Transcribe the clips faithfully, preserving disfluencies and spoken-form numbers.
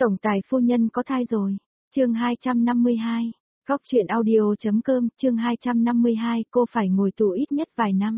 Tổng tài phu nhân có thai rồi. Chương hai trăm năm mươi hai. Góc truyện audio.com, chương hai trăm năm mươi hai, cô phải ngồi tù ít nhất vài năm.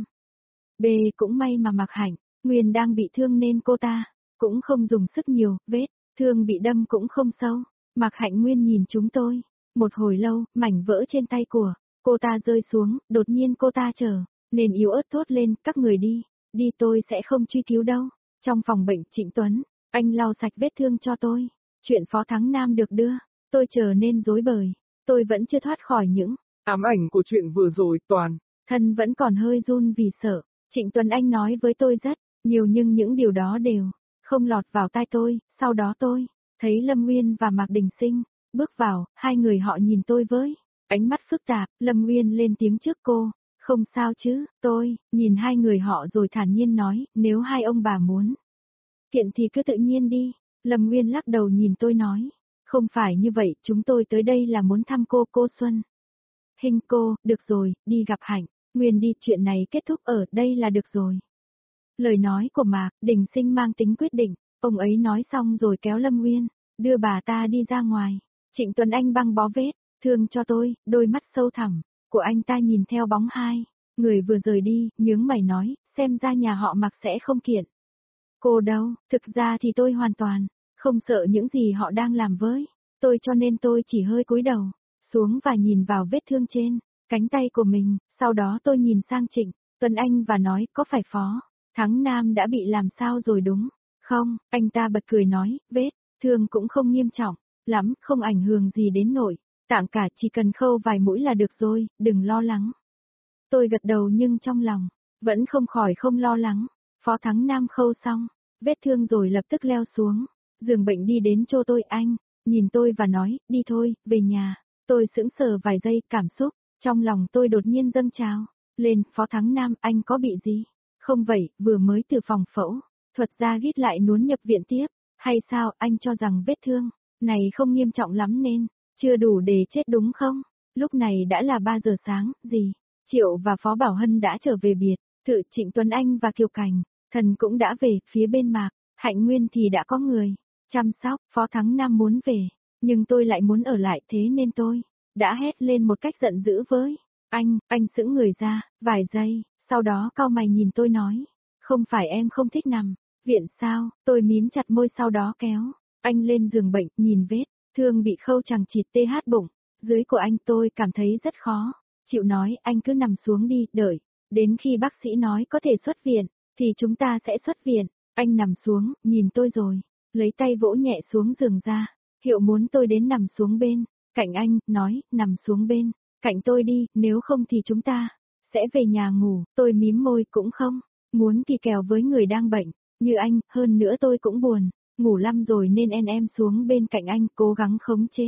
B cũng may mà Mạc Hạnh, Nguyên đang bị thương nên cô ta cũng không dùng sức nhiều, vết thương bị đâm cũng không sâu. Mạc Hạnh Nguyên nhìn chúng tôi, một hồi lâu, mảnh vỡ trên tay của cô ta rơi xuống, đột nhiên cô ta trở nên yếu ớt thốt lên, các người đi, đi tôi sẽ không truy cứu đâu. Trong phòng bệnh Trịnh Tuấn, anh lau sạch vết thương cho tôi. Chuyện Phó Thắng Nam được đưa, tôi trở nên rối bời, tôi vẫn chưa thoát khỏi những ám ảnh của chuyện vừa rồi. Toàn thân vẫn còn hơi run vì sợ. Trịnh Tuấn Anh nói với tôi rất nhiều nhưng những điều đó đều không lọt vào tai tôi. Sau đó tôi thấy Lâm Nguyên và Mạc Đình Sinh bước vào, hai người họ nhìn tôi với ánh mắt phức tạp. Lâm Nguyên lên tiếng trước cô, không sao chứ. Tôi nhìn hai người họ rồi thản nhiên nói, nếu hai ông bà muốn kiện thì cứ tự nhiên đi. Lâm Nguyên lắc đầu nhìn tôi nói, không phải như vậy, chúng tôi tới đây là muốn thăm cô, cô Xuân Hinh. Cô, được rồi, đi gặp Hạnh Nguyên đi, chuyện này kết thúc ở đây là được rồi. Lời nói của Mạc Đình Sinh mang tính quyết định, ông ấy nói xong rồi kéo Lâm Nguyên, đưa bà ta đi ra ngoài. Trịnh Tuấn Anh băng bó vết thương cho tôi, đôi mắt sâu thẳm của anh ta nhìn theo bóng hai người vừa rời đi, nhướng mày nói, xem ra nhà họ Mạc sẽ không kiện cô đâu. Thực ra thì tôi hoàn toàn không sợ những gì họ đang làm với tôi, cho nên tôi chỉ hơi cúi đầu xuống và nhìn vào vết thương trên cánh tay của mình. Sau đó tôi nhìn sang Trịnh Tuấn Anh và nói, có phải Phó Thắng Nam đã bị làm sao rồi đúng không? Anh ta bật cười nói, vết thương cũng không nghiêm trọng lắm, không ảnh hưởng gì đến nội tạng cả, chỉ cần khâu vài mũi là được rồi, đừng lo lắng. Tôi gật đầu nhưng trong lòng vẫn không khỏi không lo lắng. Phó Thắng Nam khâu xong vết thương rồi lập tức leo xuống giường bệnh đi đến chỗ tôi. Anh nhìn tôi và nói, đi thôi, về nhà. Tôi sững sờ vài giây, cảm xúc trong lòng tôi đột nhiên dâng trào lên. Phó Thắng Nam, anh có bị gì không vậy? Vừa mới từ phòng phẫu thuật ra gít lại nuốn nhập viện tiếp hay sao? Anh cho rằng vết thương này không nghiêm trọng lắm nên chưa đủ để chết đúng không? Lúc này đã là ba giờ sáng, gì? Triệu và Phó Bảo Hân đã trở về biệt thự Trịnh Tuấn Anh và Kiều Cảnh Thần cũng đã về. Phía bên Mạc Hạnh Nguyên thì đã có người chăm sóc. Phó Thắng Nam muốn về, nhưng tôi lại muốn ở lại, thế nên tôi đã hét lên một cách giận dữ với anh. Anh sững người ra vài giây, sau đó cau mày nhìn tôi nói, không phải em không thích nằm viện sao? Tôi mím chặt môi sau đó kéo anh lên giường bệnh, nhìn vết thương bị khâu chằng chịt tê hát bụng dưới của anh. Tôi cảm thấy rất khó chịu, nói, anh cứ nằm xuống đi, đợi đến khi bác sĩ nói có thể xuất viện thì chúng ta sẽ xuất viện. Anh nằm xuống, nhìn tôi rồi lấy tay vỗ nhẹ xuống giường ra, hiệu muốn tôi đến nằm xuống bên cạnh anh, nói, nằm xuống bên cạnh tôi đi, nếu không thì chúng ta sẽ về nhà ngủ. Tôi mím môi, cũng không muốn kỳ kèo với người đang bệnh như anh, hơn nữa tôi cũng buồn ngủ lắm rồi nên en em xuống bên cạnh anh, cố gắng khống chế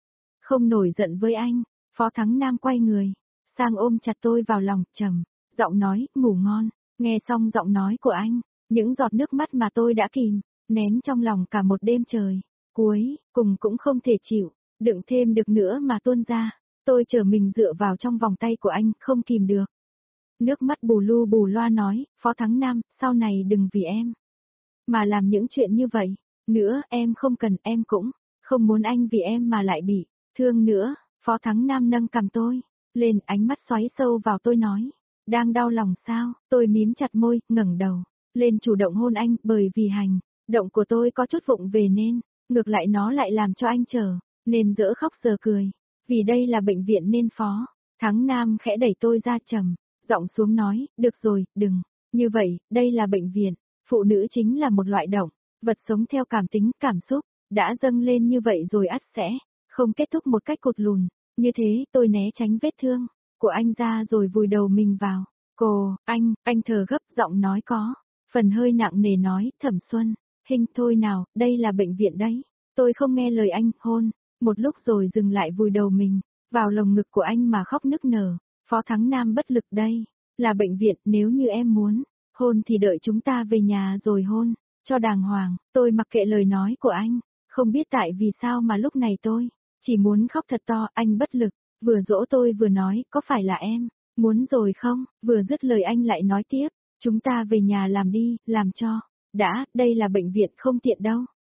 không nổi giận với anh. Phó Thắng Nam quay người sang ôm chặt tôi vào lòng, trầm giọng nói, ngủ ngon. Nghe xong giọng nói của anh, những giọt nước mắt mà tôi đã kìm nén trong lòng cả một đêm trời cuối cùng cũng không thể chịu đựng thêm được nữa mà tuôn ra. Tôi trở mình dựa vào trong vòng tay của anh, không kìm được nước mắt bù lu bù loa nói, Phó Thắng Nam, sau này đừng vì em mà làm những chuyện như vậy nữa, em không cần, em cũng không muốn anh vì em mà lại bị thương nữa. Phó Thắng Nam nâng cằm tôi lên, ánh mắt xoáy sâu vào tôi nói, đang đau lòng sao? Tôi mím chặt môi, ngẩng đầu lên chủ động hôn anh, bởi vì hành động của tôi có chút vụng về nên ngược lại nó lại làm cho anh trở nên dỡ khóc giờ cười. Vì đây là bệnh viện nên Phó Thắng Nam khẽ đẩy tôi ra, trầm giọng xuống nói, được rồi, đừng như vậy, đây là bệnh viện. Phụ nữ chính là một loại động vật sống theo cảm tính, cảm xúc đã dâng lên như vậy rồi ắt sẽ không kết thúc một cách cụt lùn như thế. Tôi né tránh vết thương của anh ra rồi vùi đầu mình vào cô anh. Anh thở gấp, giọng nói có phần hơi nặng nề nói, Thẩm Xuân Hinh, thôi nào, đây là bệnh viện đấy. Tôi không nghe lời anh, hôn một lúc rồi dừng lại, vùi đầu mình vào lồng ngực của anh mà khóc nức nở. Phó Thắng Nam bất lực, đây là bệnh viện, nếu như em muốn hôn thì đợi chúng ta về nhà rồi hôn cho đàng hoàng. Tôi mặc kệ lời nói của anh, không biết tại vì sao mà lúc này tôi chỉ muốn khóc thật to. Anh bất lực vừa dỗ tôi vừa nói, có phải là em muốn rồi không? Vừa dứt lời anh lại nói tiếp, chúng ta về nhà làm đi, làm cho đã, đây là bệnh viện, không tiện đâu.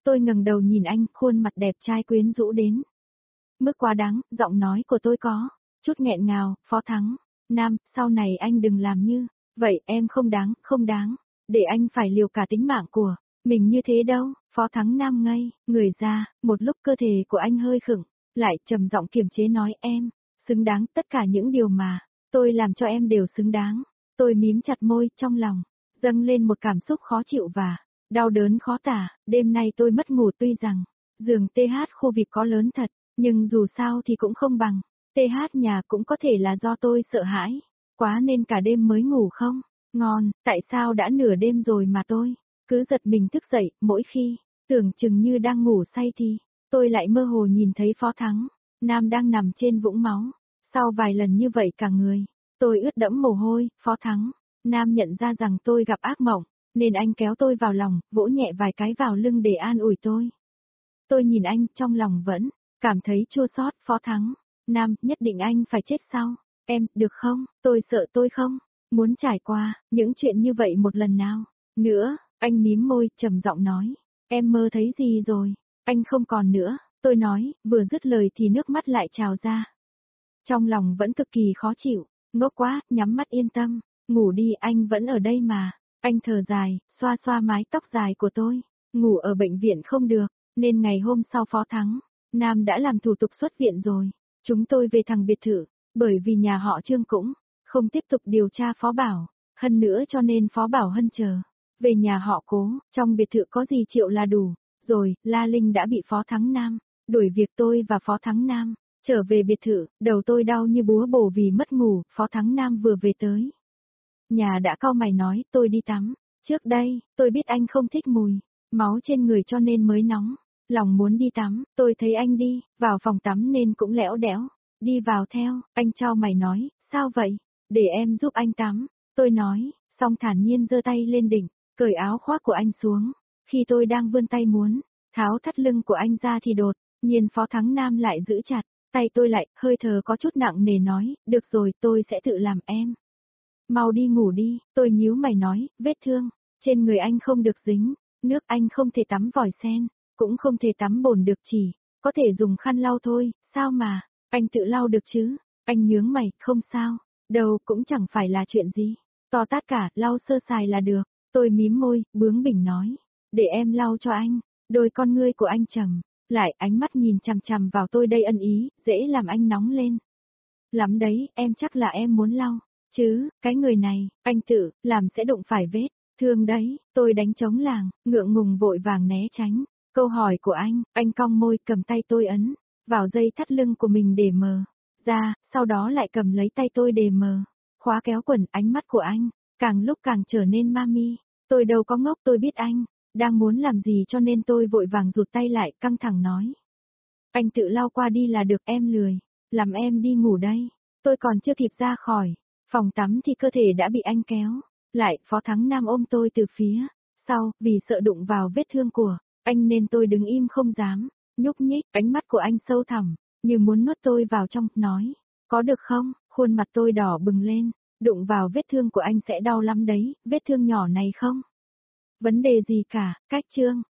Tôi ngẩng đầu nhìn anh, khuôn mặt đẹp trai quyến rũ đến mức quá đáng, giọng nói của tôi có chút nghẹn ngào. Phó Thắng Nam, sau này anh đừng làm như vậy, em không đáng, không đáng, để anh phải liều cả tính mạng của mình như thế đâu. Phó Thắng Nam ngây người ra, một lúc cơ thể của anh hơi khựng, lại trầm giọng kiềm chế nói, em xứng đáng, tất cả những điều mà tôi làm cho em đều xứng đáng. Tôi mím chặt môi, trong lòng dâng lên một cảm xúc khó chịu và đau đớn khó tả. Đêm nay tôi mất ngủ, tuy rằng giường tê hát khu vê i pê có lớn thật, nhưng dù sao thì cũng không bằng tê hát nhà. Cũng có thể là do tôi sợ hãi quá nên cả đêm mới ngủ không ngon. Tại sao đã nửa đêm rồi mà tôi cứ giật mình thức dậy, mỗi khi tưởng chừng như đang ngủ say thì tôi lại mơ hồ nhìn thấy Phó Thắng Nam đang nằm trên vũng máu. Sau vài lần như vậy cả người tôi ướt đẫm mồ hôi. Phó Thắng Nam nhận ra rằng tôi gặp ác mộng, nên anh kéo tôi vào lòng, vỗ nhẹ vài cái vào lưng để an ủi tôi. Tôi nhìn anh, trong lòng vẫn cảm thấy chua xót. Phó Thắng Nam, nhất định anh phải chết sao? Em, được không? Tôi sợ tôi không muốn trải qua những chuyện như vậy một lần nào nữa. Anh mím môi, trầm giọng nói, em mơ thấy gì rồi? Anh không còn nữa. Tôi nói, vừa dứt lời thì nước mắt lại trào ra. Trong lòng vẫn cực kỳ khó chịu. Ngốc quá, nhắm mắt yên tâm, ngủ đi, anh vẫn ở đây mà. Anh thở dài, xoa xoa mái tóc dài của tôi. Ngủ ở bệnh viện không được, nên ngày hôm sau Phó Thắng Nam đã làm thủ tục xuất viện rồi. Chúng tôi về thằng biệt thự, bởi vì nhà họ Trương cũng không tiếp tục điều tra Phó Bảo Hân nữa, cho nên Phó Bảo Hân chờ về nhà họ Cố. Trong biệt thự có gì Triệu là đủ rồi. La Linh đã bị Phó Thắng Nam đuổi việc. Tôi và Phó Thắng Nam trở về biệt thự, đầu tôi đau như búa bổ vì mất ngủ. Phó Thắng Nam vừa về tới nhà đã cau mày nói, tôi đi tắm trước đây. Tôi biết anh không thích mùi máu trên người cho nên mới nóng lòng muốn đi tắm. Tôi thấy anh đi vào phòng tắm nên cũng lẽo đẽo đi vào theo. Anh chau mày nói, sao vậy? Để em giúp anh tắm. Tôi nói, xong thản nhiên giơ tay lên đỉnh, cởi áo khoác của anh xuống. Khi tôi đang vươn tay muốn tháo thắt lưng của anh ra thì đột nhiên Phó Thắng Nam lại giữ chặt tay tôi lại, hơi thở có chút nặng nề nói, được rồi, tôi sẽ tự làm em. Mau đi ngủ đi. Tôi nhíu mày nói, vết thương trên người anh không được dính nước, anh không thể tắm vòi sen, cũng không thể tắm bồn được, chỉ có thể dùng khăn lau thôi. Sao mà anh tự lau được chứ? Anh nhướng mày, không sao đâu, cũng chẳng phải là chuyện gì to tát cả, lau sơ sài là được. Tôi mím môi, bướng bỉnh nói, để em lau cho anh. Đôi con ngươi của anh trầm lại, ánh mắt nhìn chằm chằm vào tôi đầy ân ý, dễ làm anh nóng lên lắm đấy. Em chắc là em muốn lau chứ, cái người này anh tự làm sẽ đụng phải vết thương đấy. Tôi đánh trống làng, ngượng ngùng vội vàng né tránh câu hỏi của anh. Anh cong môi, cầm tay tôi ấn vào dây thắt lưng của mình để mờ ra, sau đó lại cầm lấy tay tôi để mờ khóa kéo quần. Ánh mắt của anh càng lúc càng trở nên ma mi. Tôi đâu có ngốc, tôi biết anh đang muốn làm gì cho nên tôi vội vàng rụt tay lại, căng thẳng nói, anh tự lau qua đi là được, em lười làm em đi ngủ đây. Tôi còn chưa kịp ra khỏi phòng tắm thì cơ thể đã bị anh kéo lại. Phó Thắng Nam ôm tôi từ phía sau, vì sợ đụng vào vết thương của anh nên tôi đứng im không dám nhúc nhích. Ánh mắt của anh sâu thẳm, như muốn nuốt tôi vào trong, nói, có được không? Khuôn mặt tôi đỏ bừng lên, đụng vào vết thương của anh sẽ đau lắm đấy, vết thương nhỏ này không vấn đề gì cả. Cách chương